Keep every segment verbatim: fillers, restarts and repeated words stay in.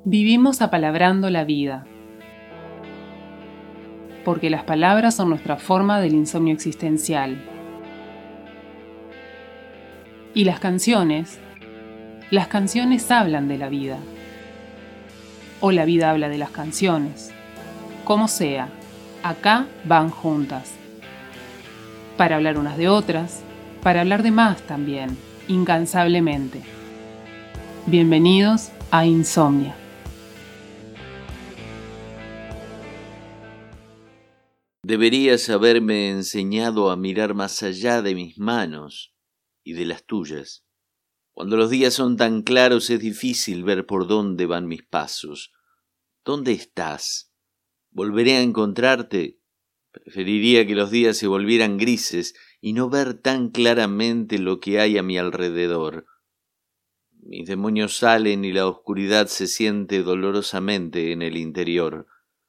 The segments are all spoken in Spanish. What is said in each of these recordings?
Vivimos apalabrando la vida, porque las palabras son nuestra forma del insomnio existencial. Y las canciones, las canciones hablan de la vida, o la vida habla de las canciones. Como sea, acá van juntas, para hablar unas de otras, para hablar de más también, incansablemente. Bienvenidos a Insomnia. Deberías haberme enseñado a mirar más allá de mis manos y de las tuyas. Cuando los días son tan claros es difícil ver por dónde van mis pasos. ¿Dónde estás? ¿Volveré a encontrarte? Preferiría que los días se volvieran grises y no ver tan claramente lo que hay a mi alrededor. Mis demonios salen y la oscuridad se siente dolorosamente en el interior.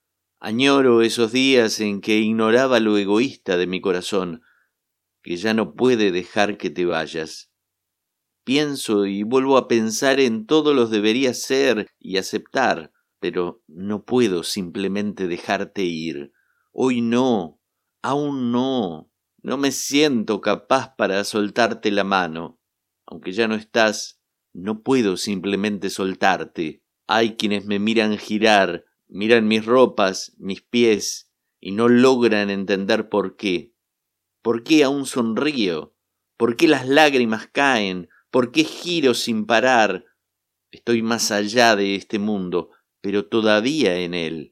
Añoro esos días en que ignoraba lo egoísta de mi corazón, que ya no puede dejar que te vayas. Pienso y vuelvo a pensar en todos los deberías ser y aceptar, pero no puedo simplemente dejarte ir. Hoy no, aún no, no me siento capaz para soltarte la mano. Aunque ya no estás, no puedo simplemente soltarte. Hay quienes me miran girar, miran mis ropas, mis pies, y no logran entender por qué. ¿Por qué aún sonrío? ¿Por qué las lágrimas caen? ¿Por qué giro sin parar? Estoy más allá de este mundo, pero todavía en él.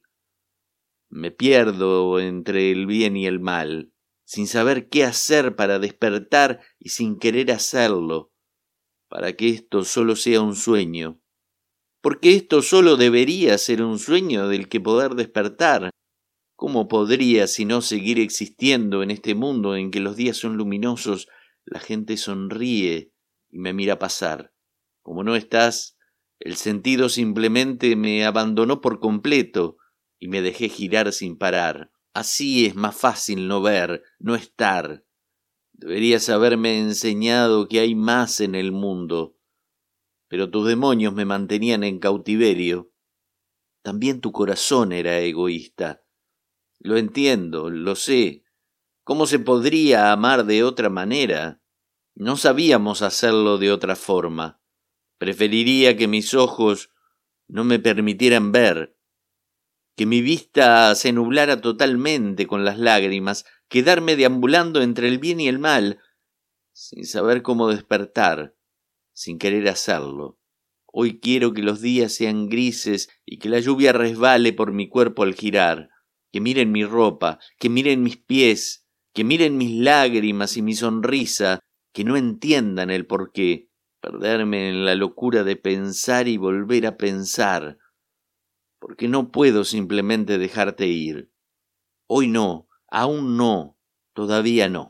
Me pierdo entre el bien y el mal, sin saber qué hacer para despertar y sin querer hacerlo, para que esto solo sea un sueño. Porque esto solo debería ser un sueño del que poder despertar. ¿Cómo podría sino seguir existiendo en este mundo en que los días son luminosos, la gente sonríe y me mira pasar? Como no estás, el sentido simplemente me abandonó por completo y me dejé girar sin parar. Así es más fácil no ver, no estar. Deberías haberme enseñado que hay más en el mundo. Pero tus demonios me mantenían en cautiverio. También tu corazón era egoísta. Lo entiendo, lo sé. ¿Cómo se podría amar de otra manera? No sabíamos hacerlo de otra forma. Preferiría que mis ojos no me permitieran ver, que mi vista se nublara totalmente con las lágrimas, quedarme deambulando entre el bien y el mal, sin saber cómo despertar, sin querer hacerlo. Hoy quiero que los días sean grises y que la lluvia resbale por mi cuerpo al girar, que miren mi ropa, que miren mis pies, que miren mis lágrimas y mi sonrisa, que no entiendan el porqué, perderme en la locura de pensar y volver a pensar, porque no puedo simplemente dejarte ir. Hoy no, aún no, todavía no.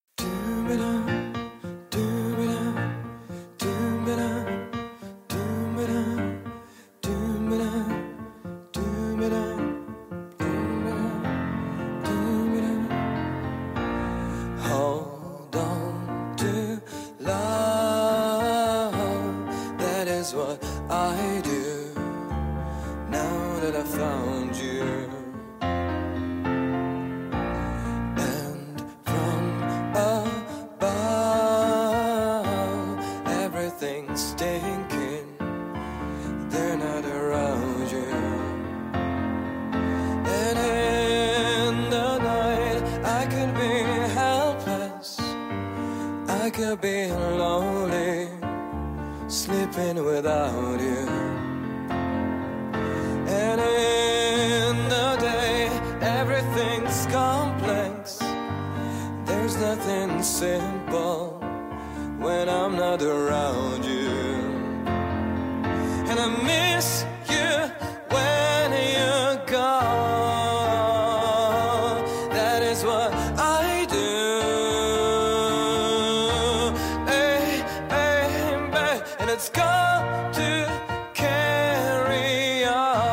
What I do now that I found you, and from above everything's stinking, they're not around you, and in the night I could be helpless, I could be lonely, sleeping without you. And in the day everything's complex, there's nothing simple when I'm not around you. And I miss you when you're gone. That is what I do. It's got to carry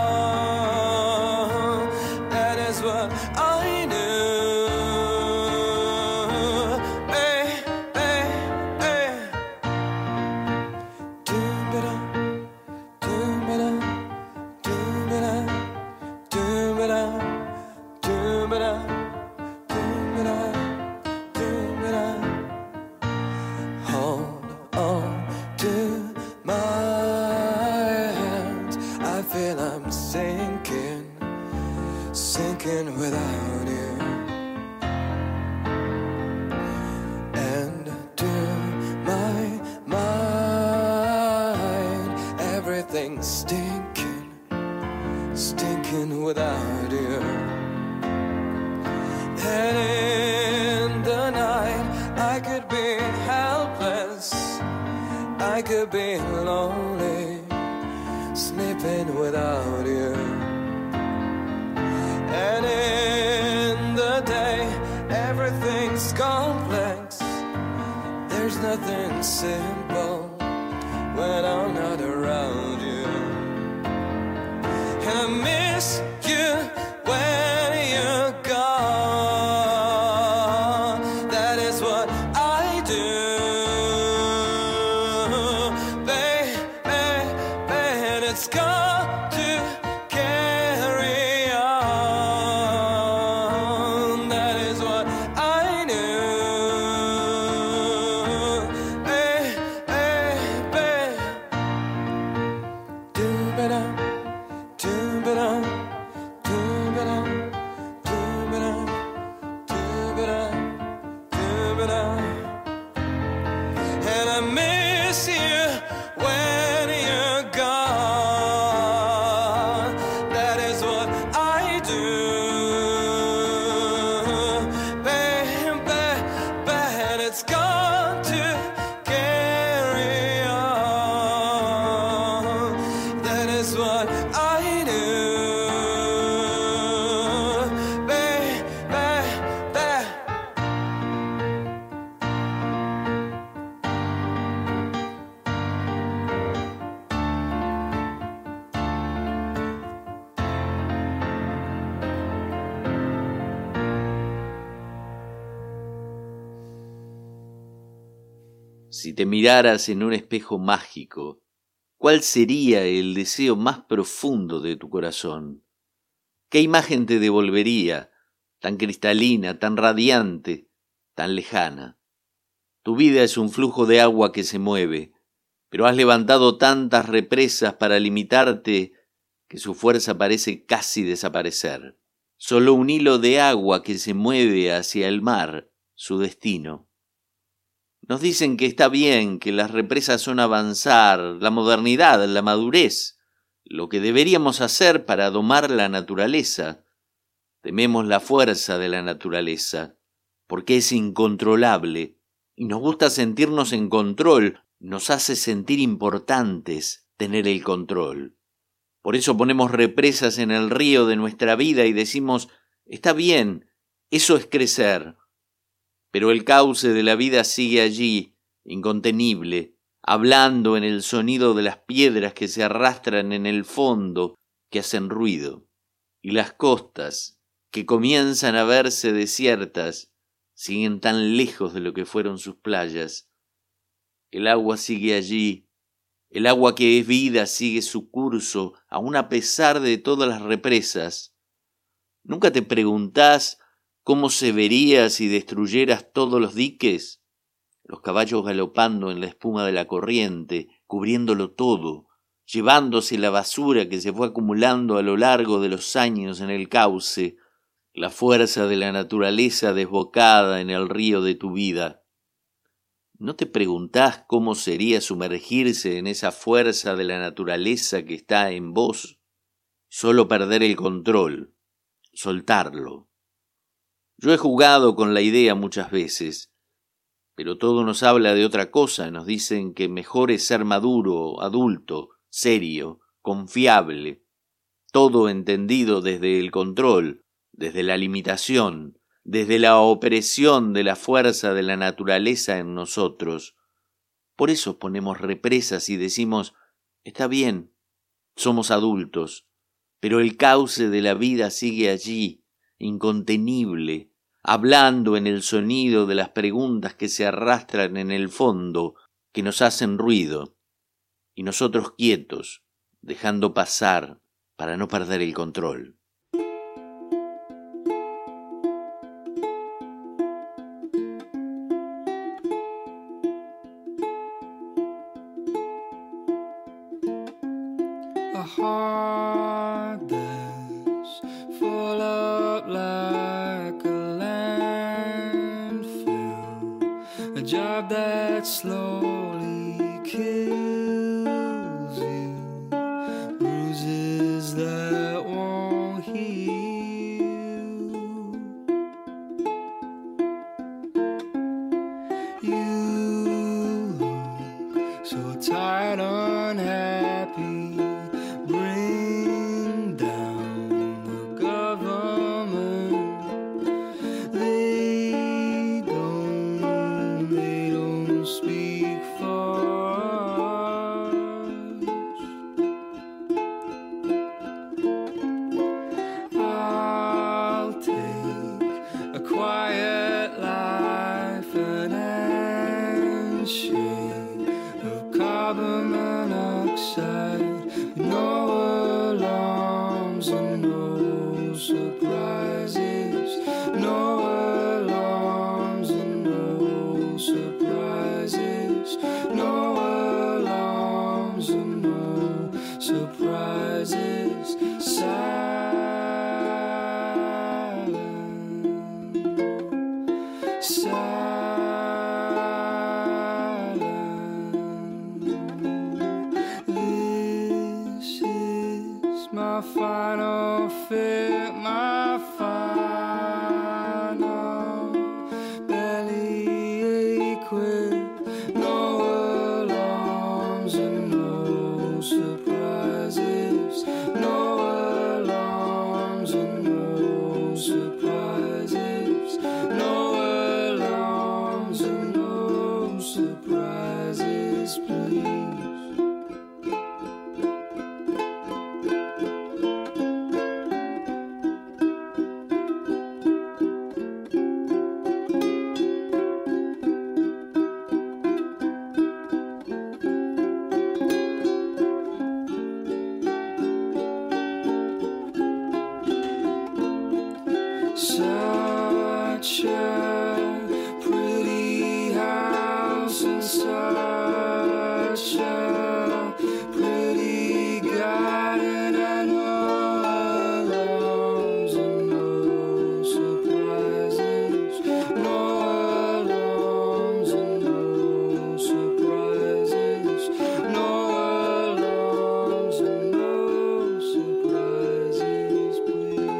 on. That is what I knew. Hey, hey, hey. Doom-ba-da, doom-ba-da, stinking without you. And to my mind, everything's stinking, stinking without you. And in the night, I could be helpless, I could be lonely, sleeping without you. And in the day, everything's complex, there's nothing simple when I'm not around you. And I miss you when you're gone. That is what I do, baby, baby, it's got to carry on. That is what I knew, baby, baby. Do-ba-da, do-ba-da, do-ba-da, do-ba-da, do-ba-da, do-ba-da. And I miss you when you're gone. That is what I do, baby, but it's got to carry on. That is what I do, baby, baby. Si te miraras en un espejo mágico, ¿cuál sería el deseo más profundo de tu corazón? ¿Qué imagen te devolvería, tan cristalina, tan radiante, tan lejana? Tu vida es un flujo de agua que se mueve, pero has levantado tantas represas para limitarte que su fuerza parece casi desaparecer. Solo un hilo de agua que se mueve hacia el mar, su destino. Nos dicen que está bien, que las represas son avanzar, la modernidad, la madurez, lo que deberíamos hacer para domar la naturaleza. Tememos la fuerza de la naturaleza, porque es incontrolable, y nos gusta sentirnos en control, nos hace sentir importantes tener el control. Por eso ponemos represas en el río de nuestra vida y decimos, está bien, eso es crecer. Pero el cauce de la vida sigue allí, incontenible, hablando en el sonido de las piedras que se arrastran en el fondo, que hacen ruido. Y las costas, que comienzan a verse desiertas, siguen tan lejos de lo que fueron sus playas. El agua sigue allí, el agua que es vida sigue su curso, aun a pesar de todas las represas. ¿Nunca te preguntás cómo se vería si destruyeras todos los diques? Los caballos galopando en la espuma de la corriente, cubriéndolo todo, llevándose la basura que se fue acumulando a lo largo de los años en el cauce, la fuerza de la naturaleza desbocada en el río de tu vida. ¿No te preguntás cómo sería sumergirse en esa fuerza de la naturaleza que está en vos? Solo perder el control, soltarlo. Yo he jugado con la idea muchas veces, pero todo nos habla de otra cosa. Nos dicen que mejor es ser maduro, adulto, serio, confiable, todo entendido desde el control, desde la limitación, desde la opresión de la fuerza de la naturaleza en nosotros. Por eso ponemos represas y decimos, está bien, somos adultos, pero el cauce de la vida sigue allí, incontenible, hablando en el sonido de las preguntas que se arrastran en el fondo, que nos hacen ruido, y nosotros quietos, dejando pasar para no perder el control. A heart that's full of slowly kills you, bruises that won't heal. You look so tired, unhappy. Bring down the government. They don't, they don't speak for us. I'll take a quiet life, an handshake of carbon monoxide, no alarms and no surprises, no alarms and no surprises, no alarms and no surprises. Silent, silent. This is my final fit, my final bellyache with no alarms and no surprises, no alarms and no surprises, no alarms and no surprises, please. Such a pretty house and such a pretty garden, and no alarms and no surprises, no alarms and no surprises, no alarms and no surprises, please.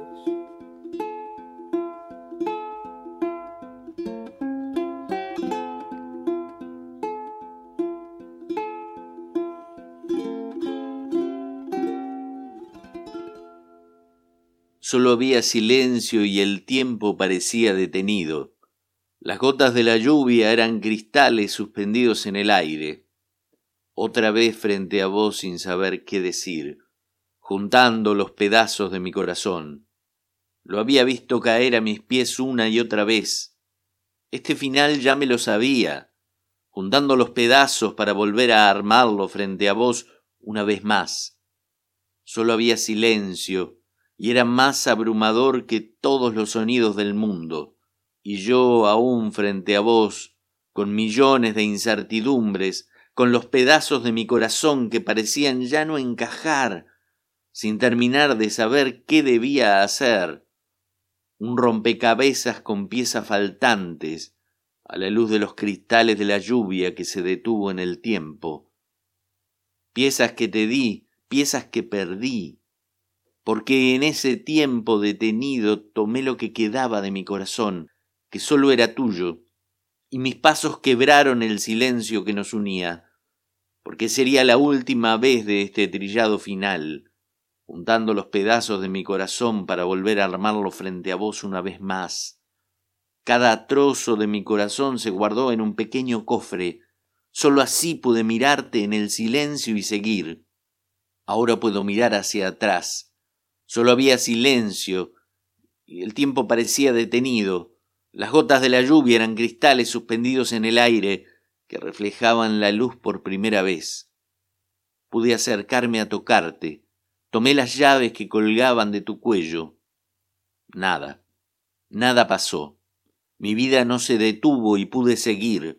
Solo había silencio y el tiempo parecía detenido. Las gotas de la lluvia eran cristales suspendidos en el aire. Otra vez frente a vos sin saber qué decir, juntando los pedazos de mi corazón. Lo había visto caer a mis pies una y otra vez. Este final ya me lo sabía, juntando los pedazos para volver a armarlo frente a vos una vez más. Solo había silencio, y era más abrumador que todos los sonidos del mundo, y yo aún frente a vos, con millones de incertidumbres, con los pedazos de mi corazón que parecían ya no encajar, sin terminar de saber qué debía hacer, un rompecabezas con piezas faltantes, a la luz de los cristales de la lluvia que se detuvo en el tiempo. Piezas que te di, piezas que perdí, porque en ese tiempo detenido tomé lo que quedaba de mi corazón, que solo era tuyo, y mis pasos quebraron el silencio que nos unía, porque sería la última vez de este trillado final, juntando los pedazos de mi corazón para volver a armarlo frente a vos una vez más. Cada trozo de mi corazón se guardó en un pequeño cofre, solo así pude mirarte en el silencio y seguir. Ahora puedo mirar hacia atrás. Solo había silencio, y el tiempo parecía detenido. Las gotas de la lluvia eran cristales suspendidos en el aire que reflejaban la luz por primera vez. Pude acercarme a tocarte. Tomé las llaves que colgaban de tu cuello. Nada, nada pasó. Mi vida no se detuvo y pude seguir.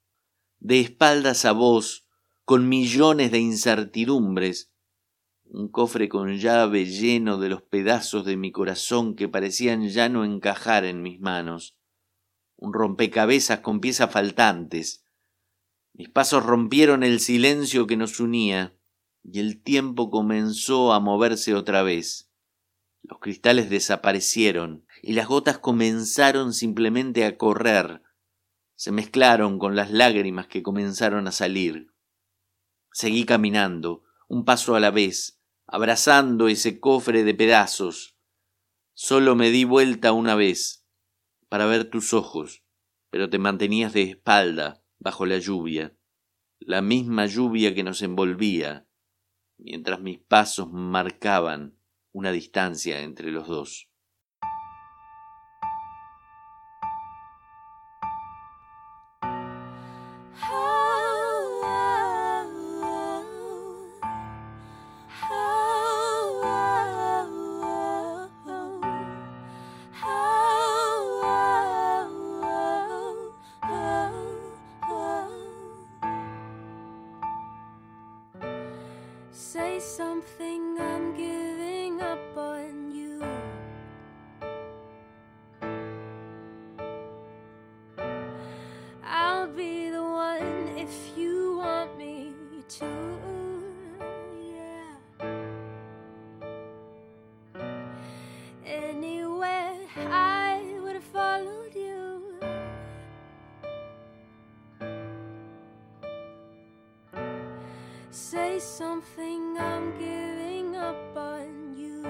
De espaldas a vos, con millones de incertidumbres, un cofre con llave lleno de los pedazos de mi corazón que parecían ya no encajar en mis manos, un rompecabezas con piezas faltantes, Mis pasos rompieron el silencio que nos unía y el tiempo comenzó a moverse otra vez. Los cristales desaparecieron y las gotas comenzaron simplemente a correr. Se mezclaron con las lágrimas que comenzaron a salir. Seguí caminando, un paso a la vez, abrazando ese cofre de pedazos. Solo me di vuelta una vez para ver tus ojos, pero te mantenías de espalda bajo la lluvia, la misma lluvia que nos envolvía, mientras mis pasos marcaban una distancia entre los dos. Say something, I'm giving up on you. I'll be the one if you want me to, yeah. Anywhere I would have followed you. Say something, I'm giving up on you.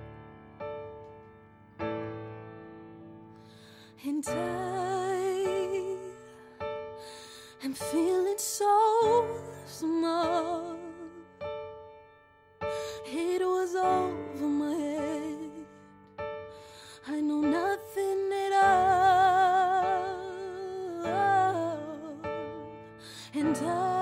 And I am feeling so small. It was over my head. I know nothing at all. And I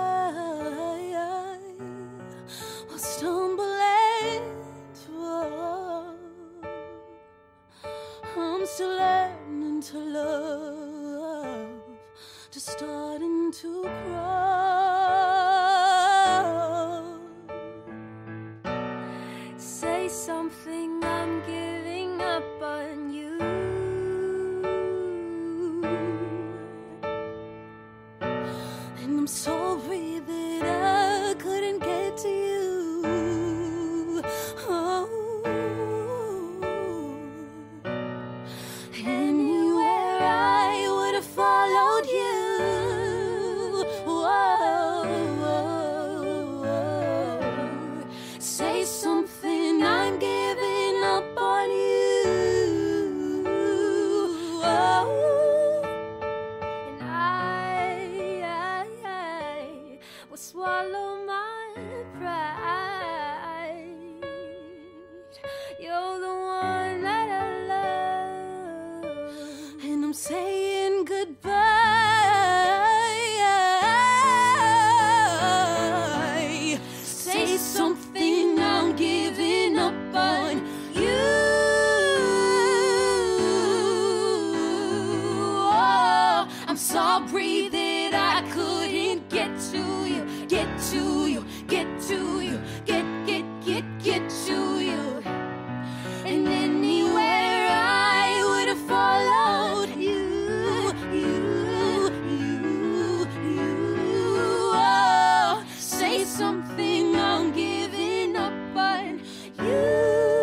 still learning to love, just starting to crawl. Say something, I'm giving up on you. And I'm sorry that I couldn't get to you. Oh. Swallow my pride. You're the one that I love, and I'm saying goodbye. Say something, I'm giving up on you. Oh, I'm sorry that I couldn't get to you. Get to you, get to you, get, get, get, get to you. And anywhere I would have followed you, you, you, you. Oh, say something, I'm giving up on you.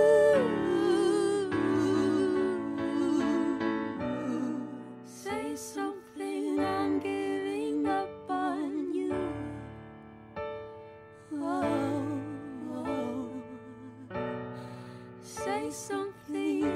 Say something, I'm giving up on you. Oh, oh. Say something.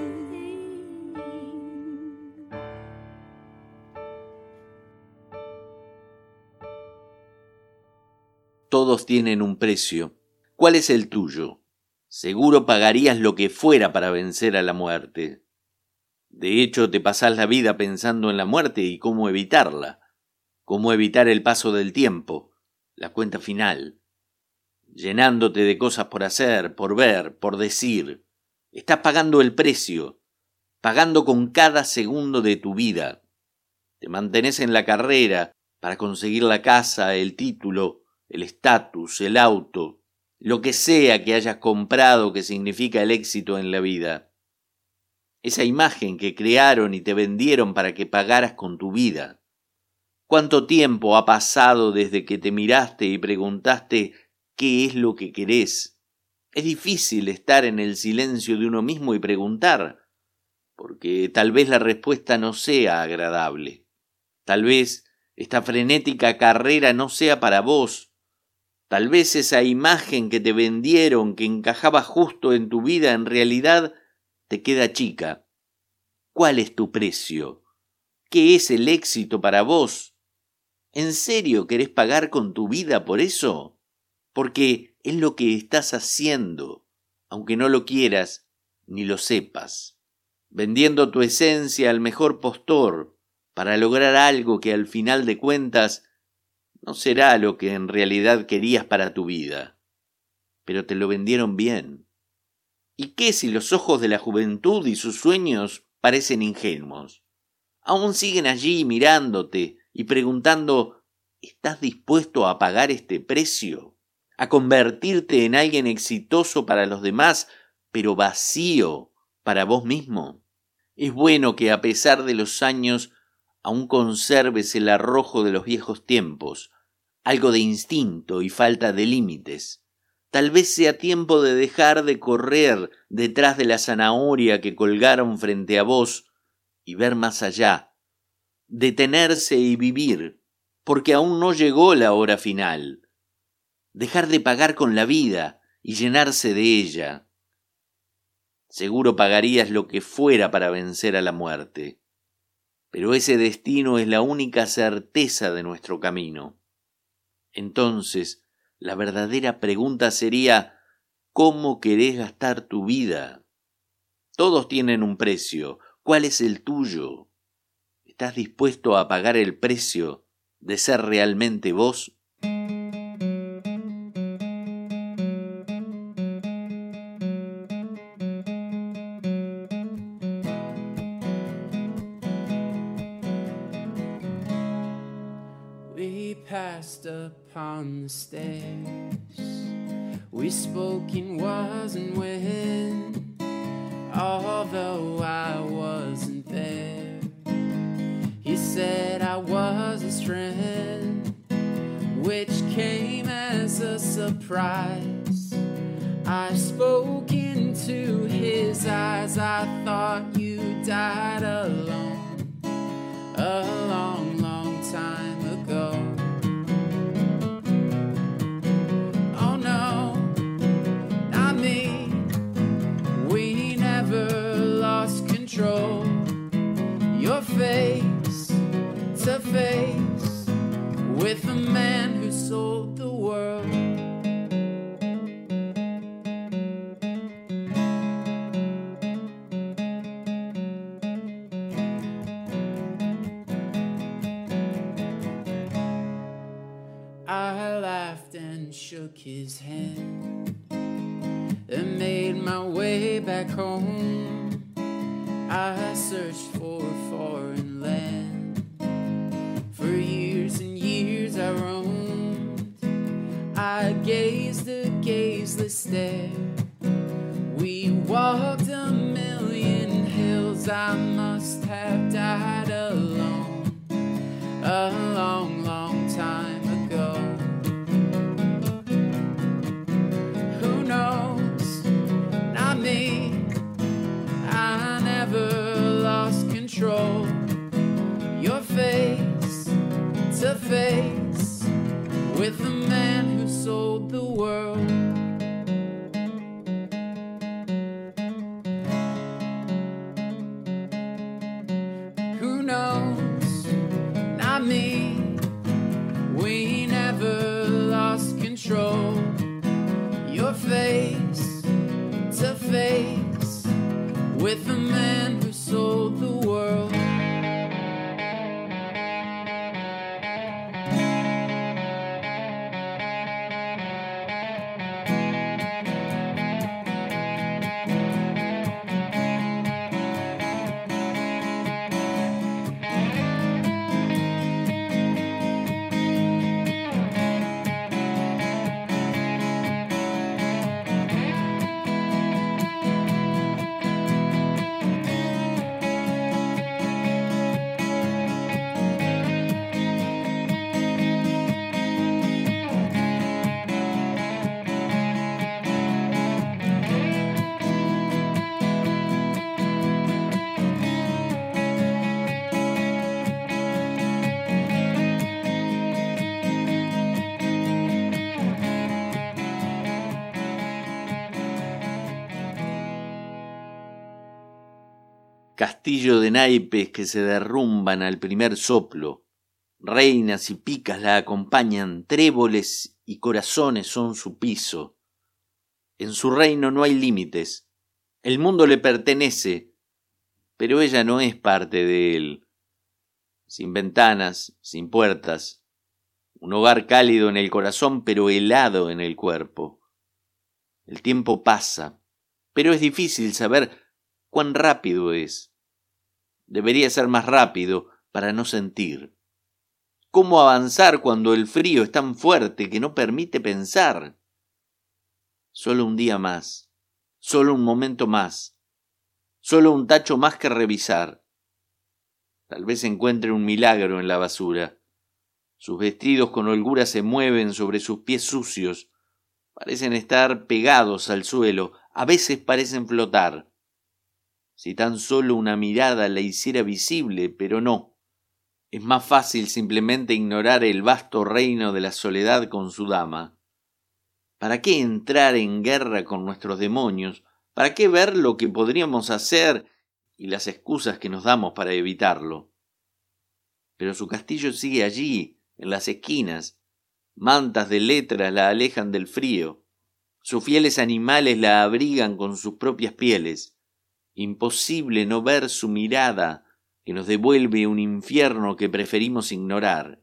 Todos tienen un precio. ¿Cuál es el tuyo? Seguro pagarías lo que fuera para vencer a la muerte. De hecho, te pasás la vida pensando en la muerte y cómo evitarla. Cómo evitar el paso del tiempo, la cuenta final. Llenándote de cosas por hacer, por ver, por decir. Estás pagando el precio, pagando con cada segundo de tu vida. Te mantenés en la carrera para conseguir la casa, el título, el estatus, el auto, lo que sea que hayas comprado que significa el éxito en la vida. Esa imagen que crearon y te vendieron para que pagaras con tu vida. ¿Cuánto tiempo ha pasado desde que te miraste y preguntaste qué es lo que querés? Es difícil estar en el silencio de uno mismo y preguntar, porque tal vez la respuesta no sea agradable. Tal vez esta frenética carrera no sea para vos. Tal vez esa imagen que te vendieron, que encajaba justo en tu vida, en realidad te queda chica. ¿Cuál es tu precio? ¿Qué es el éxito para vos? ¿En serio querés pagar con tu vida por eso? Porque es lo que estás haciendo, aunque no lo quieras ni lo sepas. Vendiendo tu esencia al mejor postor para lograr algo que al final de cuentas no será lo que en realidad querías para tu vida. Pero te lo vendieron bien. ¿Y qué si los ojos de la juventud y sus sueños parecen ingenuos? Aún siguen allí mirándote y preguntando, ¿estás dispuesto a pagar este precio? ¿A convertirte en alguien exitoso para los demás, pero vacío para vos mismo? Es bueno que a pesar de los años aún conserves el arrojo de los viejos tiempos, algo de instinto y falta de límites. Tal vez sea tiempo de dejar de correr detrás de la zanahoria que colgaron frente a vos y ver más allá, detenerse y vivir, porque aún no llegó la hora final. Dejar de pagar con la vida y llenarse de ella. Seguro pagarías lo que fuera para vencer a la muerte, pero ese destino es la única certeza de nuestro camino. Entonces, la verdadera pregunta sería, ¿cómo querés gastar tu vida? Todos tienen un precio. ¿Cuál es el tuyo? ¿Estás dispuesto a pagar el precio de ser realmente vos? We passed upon the stairs. We spoke in was and when, although I wasn't there. He said I was his friend, which came as a surprise. I spoke into his eyes. I thought you died alone, a long, long time ago. Oh no, not me. We never lost control. Your face to face with the man who sold the world. I laughed and shook his hand and made my way back home. I searched for a foreign land. For years and years I roamed. I gazed a gazeless stare. We walked a million hills. I must have died alone, a long, long time ago. Who knows? Not me. I never lost control. Your face to face with the man who sold the world. Who knows? Not me. We never lost control. Your face to face with the man who sold the world. castillo de naipes que se derrumban al primer soplo. Reinas y picas la acompañan, tréboles y corazones son su piso. En su reino no hay límites, el mundo le pertenece, pero ella no es parte de él. Sin ventanas, sin puertas, un hogar cálido en el corazón, pero helado en el cuerpo. El tiempo pasa, pero es difícil saber cuán rápido es. Debería ser más rápido para no sentir. ¿Cómo avanzar cuando el frío es tan fuerte que no permite pensar? Solo un día más, solo un momento más, solo un tacho más que revisar. Tal vez encuentre un milagro en la basura. Sus vestidos con holgura se mueven sobre sus pies sucios. Parecen estar pegados al suelo, a veces parecen flotar. Si tan solo una mirada la hiciera visible, pero no. Es más fácil simplemente ignorar el vasto reino de la soledad con su dama. ¿Para qué entrar en guerra con nuestros demonios? ¿Para qué ver lo que podríamos hacer y las excusas que nos damos para evitarlo? Pero su castillo sigue allí, en las esquinas. Mantas de letras la alejan del frío. Sus fieles animales la abrigan con sus propias pieles. Imposible no ver su mirada que nos devuelve un infierno que preferimos ignorar.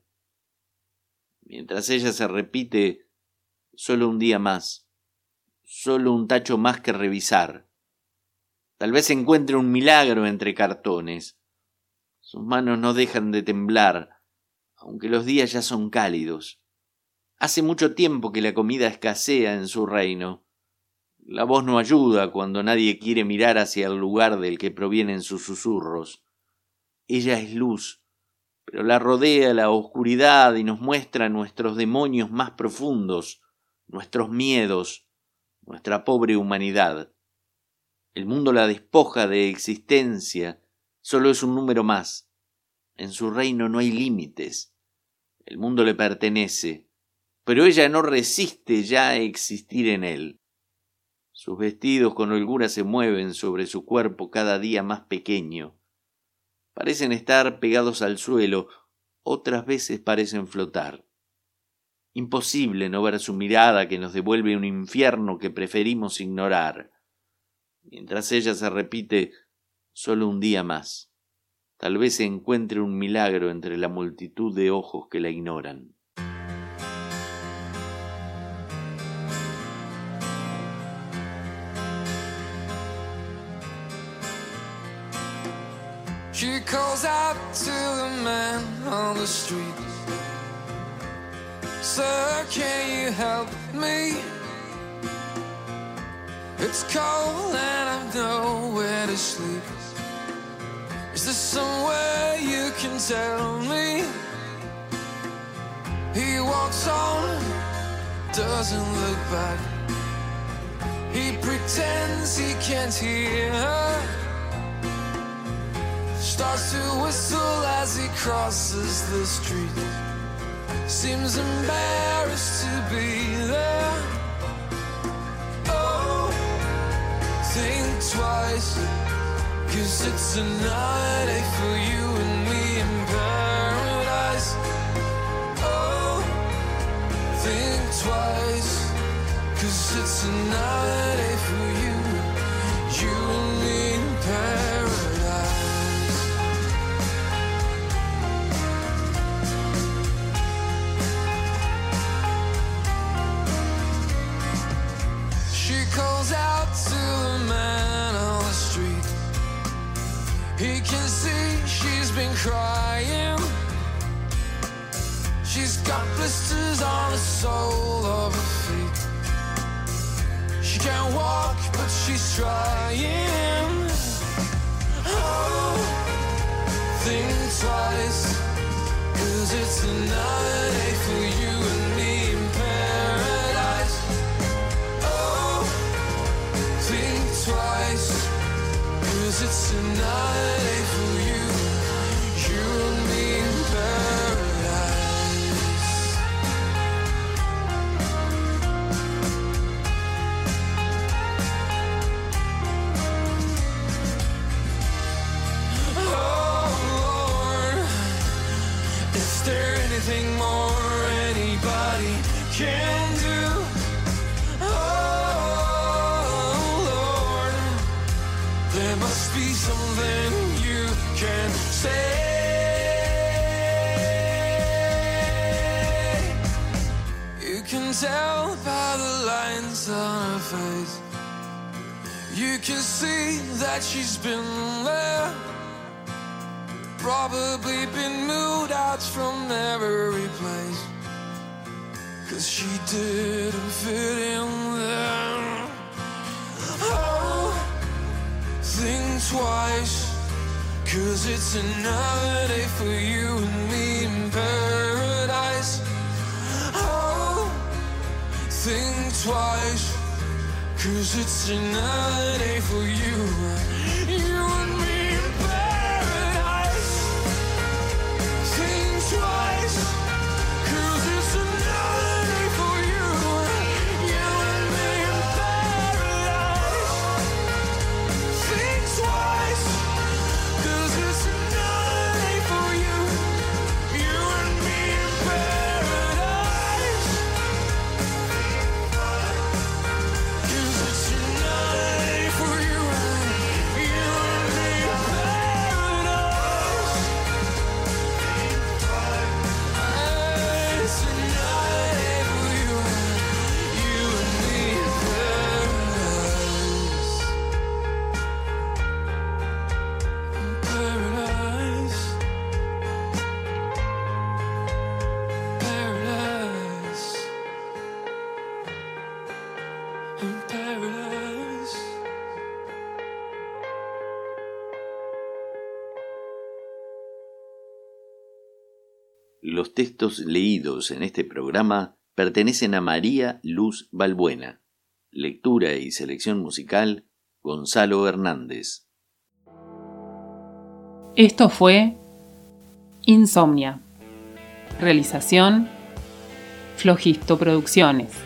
Mientras ella se repite, solo un día más, solo un tacho más que revisar. Tal vez encuentre un milagro entre cartones. Sus manos no dejan de temblar, aunque los días ya son cálidos. Hace mucho tiempo que la comida escasea en su reino. La voz no ayuda cuando nadie quiere mirar hacia el lugar del que provienen sus susurros. Ella es luz, pero la rodea la oscuridad y nos muestra nuestros demonios más profundos, nuestros miedos, nuestra pobre humanidad. El mundo la despoja de existencia, solo es un número más. En su reino no hay límites. El mundo le pertenece, pero ella no resiste ya existir en él. Sus vestidos con holgura se mueven sobre su cuerpo cada día más pequeño. Parecen estar pegados al suelo, otras veces parecen flotar. Imposible no ver su mirada que nos devuelve un infierno que preferimos ignorar. Mientras ella se repite, solo un día más. Tal vez se encuentre un milagro entre la multitud de ojos que la ignoran. She calls out to the man on the street. Sir, can you help me? It's cold and I've nowhere to sleep. Is there somewhere you can tell me? He walks on, doesn't look back. He pretends he can't hear her. Starts to whistle as he crosses the street. Seems embarrassed to be there. Oh, think twice, 'cause it's a night for you and me in paradise. Oh, think twice, 'cause it's a night for you, you and me in paradise. Calls out to the man on the street. He can see she's been crying. She's got blisters on the sole of her feet. She can't walk, but she's trying. Oh, think twice, 'cause it's a night for you and me in paradise. Think twice, 'cause it's a night for you, you and me in paradise. something you can say. You can tell by the lines on her face. You can see that she's been there, probably been moved out from every place, 'cause she didn't fit in there. Oh, think twice, 'cause it's another day for you and me in paradise. Oh, think twice, 'cause it's another day for you, you and me in paradise. Think twice, 'cause it's another day for you, you and me in paradise. Think twice, 'cause it's another day for you, you and me in paradise. 'Cause it's another day for you, you and me in paradise. It's another day for you, you and me in paradise. Paradise. Paradise. In paradise. Los textos leídos en este programa pertenecen a María Luz Balbuena. Lectura y selección musical, Gonzalo Hernández. Esto fue Insomnia. Realización, Flogisto Producciones.